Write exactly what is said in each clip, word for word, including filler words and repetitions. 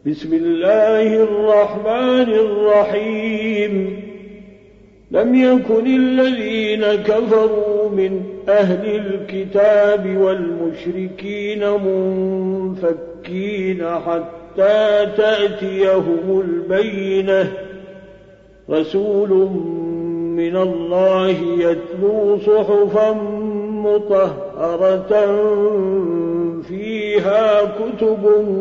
بسم الله الرحمن الرحيم لم يكن الذين كفروا من أهل الكتاب والمشركين منفكين حتى تأتيهم البينة رسول من الله يتلو صحفا مطهرة فيها كتب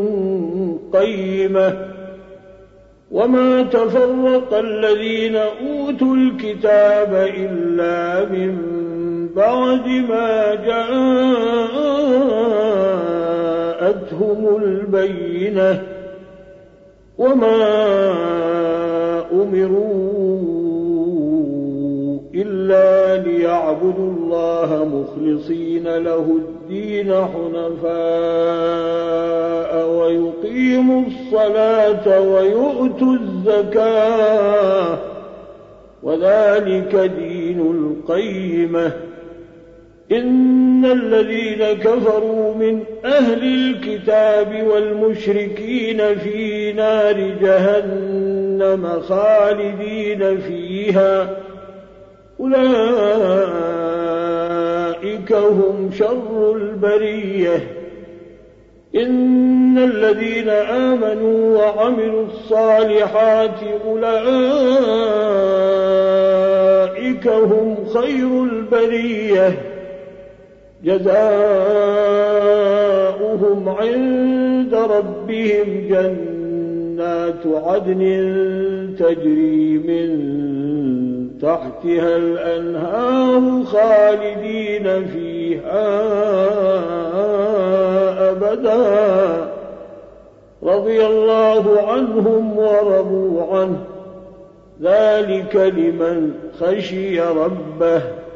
قيمة وما تفرق الذين أوتوا الكتاب إلا من بعد ما جاءتهم البينة وما أمروا إلا ليعبدوا الله مخلصين له الدين حنفاء ويقيموا الصلاة ويؤتوا الزكاة وذلك دين القيمة إن الذين كفروا من أهل الكتاب والمشركين في نار جهنم خالدين فيها أولئك هم شر البرية إن الذين آمنوا وعملوا الصالحات أولئك هم خير البرية جزاؤهم عند ربهم جنات عدن تجري من تحتها الأنهار خالدين فيها أبدا رضي الله عنهم ورضوا عنه ذلك لمن خشي ربه